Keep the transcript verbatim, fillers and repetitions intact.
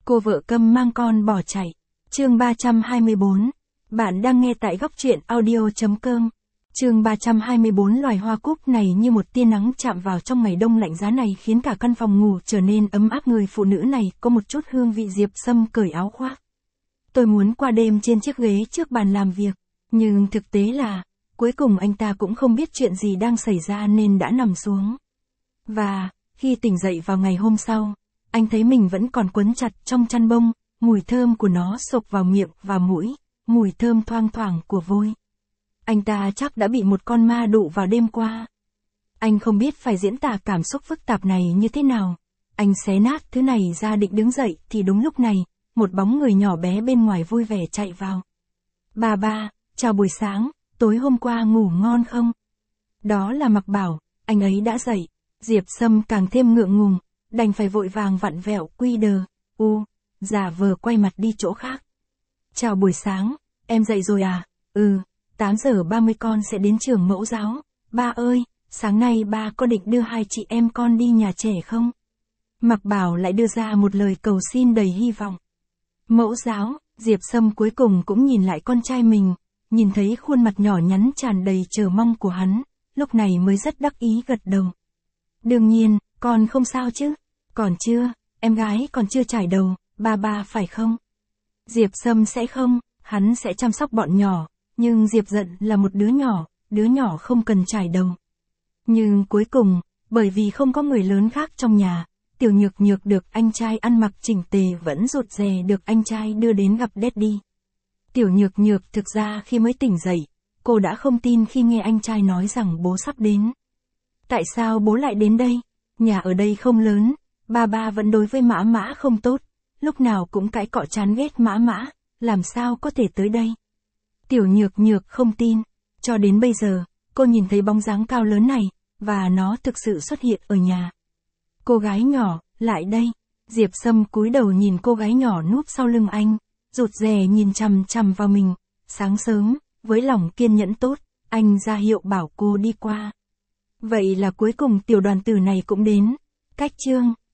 Cô vợ câm mang con bỏ chạy. Chương ba trăm hai mươi bốn. Bạn đang nghe tại góc truyện audio chấm com. Chương ba trăm hai mươi bốn. Loài hoa cúc này như một tia nắng chạm vào trong ngày đông lạnh giá này khiến cả căn phòng ngủ trở nên ấm áp. Người phụ nữ này có một chút hương vị Diệp Sâm cởi áo khoác. Tôi muốn qua đêm trên chiếc ghế trước bàn làm việc, nhưng thực tế là, cuối cùng anh ta cũng không biết chuyện gì đang xảy ra nên đã nằm xuống. Và, khi tỉnh dậy vào ngày hôm sau, anh thấy mình vẫn còn quấn chặt trong chăn bông, mùi thơm của nó xộc vào miệng và mũi, mùi thơm thoang thoảng của vôi. Anh ta chắc đã bị một con ma đụ vào đêm qua. Anh không biết phải diễn tả cảm xúc phức tạp này như thế nào. Anh xé nát thứ này ra định đứng dậy thì đúng lúc này, một bóng người nhỏ bé bên ngoài vui vẻ chạy vào. Bà ba, chào buổi sáng, tối hôm qua ngủ ngon không? Đó là Mặc Bảo, anh ấy đã dậy. Diệp Sâm càng thêm ngượng ngùng, đành phải vội vàng vặn vẹo quy đờ, u, giả vờ quay mặt đi chỗ khác. Chào buổi sáng, em dậy rồi à? Ừ, tám giờ ba mươi con sẽ đến trường mẫu giáo. Ba ơi, sáng nay ba có định đưa hai chị em con đi nhà trẻ không? Mặc Bảo lại đưa ra một lời cầu xin đầy hy vọng. Mẫu giáo, Diệp Sâm cuối cùng cũng nhìn lại con trai mình, nhìn thấy khuôn mặt nhỏ nhắn tràn đầy chờ mong của hắn, lúc này mới rất đắc ý gật đầu. Đương nhiên, con không sao chứ? Còn chưa, em gái còn chưa trải đầu, ba ba phải không? Diệp Sâm sẽ không, hắn sẽ chăm sóc bọn nhỏ, nhưng Diệp Dận là một đứa nhỏ, đứa nhỏ không cần trải đầu. Nhưng cuối cùng, bởi vì không có người lớn khác trong nhà, Tiểu Nhược Nhược được anh trai ăn mặc chỉnh tề vẫn rụt rè được anh trai đưa đến gặp Daddy. Tiểu Nhược Nhược thực ra khi mới tỉnh dậy, cô đã không tin khi nghe anh trai nói rằng bố sắp đến. Tại sao bố lại đến đây? Nhà ở đây không lớn, ba ba vẫn đối với Mã Mã không tốt, lúc nào cũng cãi cọ chán ghét Mã Mã, làm sao có thể tới đây? Tiểu Nhược Nhược không tin, cho đến bây giờ, cô nhìn thấy bóng dáng cao lớn này, và nó thực sự xuất hiện ở nhà. Cô gái nhỏ, lại đây. Diệp Sâm cúi đầu nhìn cô gái nhỏ núp sau lưng anh, rụt rè nhìn chằm chằm vào mình. Sáng sớm, với lòng kiên nhẫn tốt, anh ra hiệu bảo cô đi qua. Vậy là cuối cùng tiểu đoàn tử này cũng đến. Cách chương